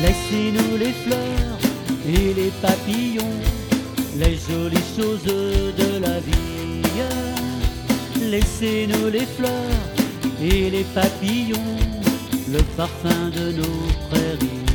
Laissez-nous les fleurs et les papillons, les jolies choses de la vie. Laissez-nous les fleurs et les papillons, le parfum de nos prairies.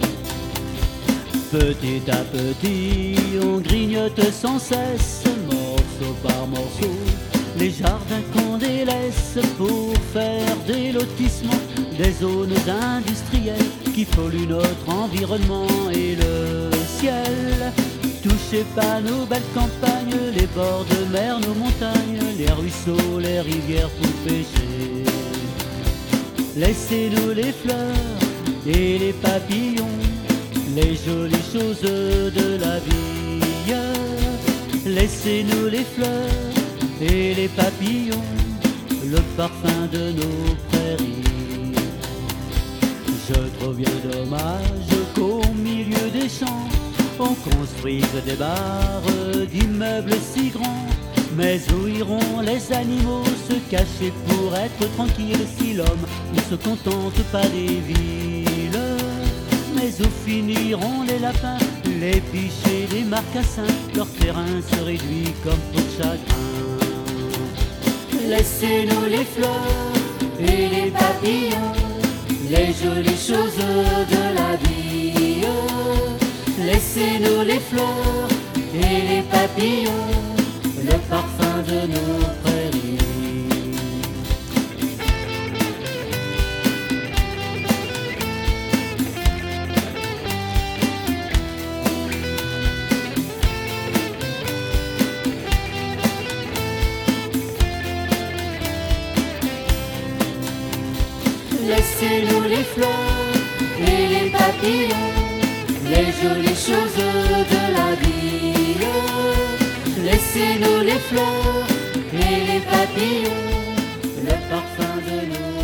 Petit à petit, on grignote sans cesse, morceau par morceau, les jardins qu'on délaisse pour faire des lotissements, des zones industrielles qui polluent notre environnement et le ciel. Touchez pas nos belles campagnes, les bords de mer, nos montagnes, les ruisseaux, les rivières pour pêcher. Laissez-nous les fleurs et les papillons, les jolies choses de la vie. Laissez-nous les fleurs et les papillons, le parfum de nos prairies. Je trouve bien dommage qu'au milieu des champs on construise des bars, d'immeubles si grands. Mais où iront les animaux se cacher pour être tranquilles si l'homme ne se contente pas des villes? Mais où finiront les lapins, les biches et les marcassins? Leur terrain se réduit comme peau de chagrin. Laissez-nous les fleurs et les papillons, les jolies choses de la vie. Laissez-nous les fleurs et les papillons, le parfum de nos prairies. Laissez-nous les fleurs et les papillons, les jolies choses de la vie. Laissez-nous les fleurs et les papillons, le parfum de nos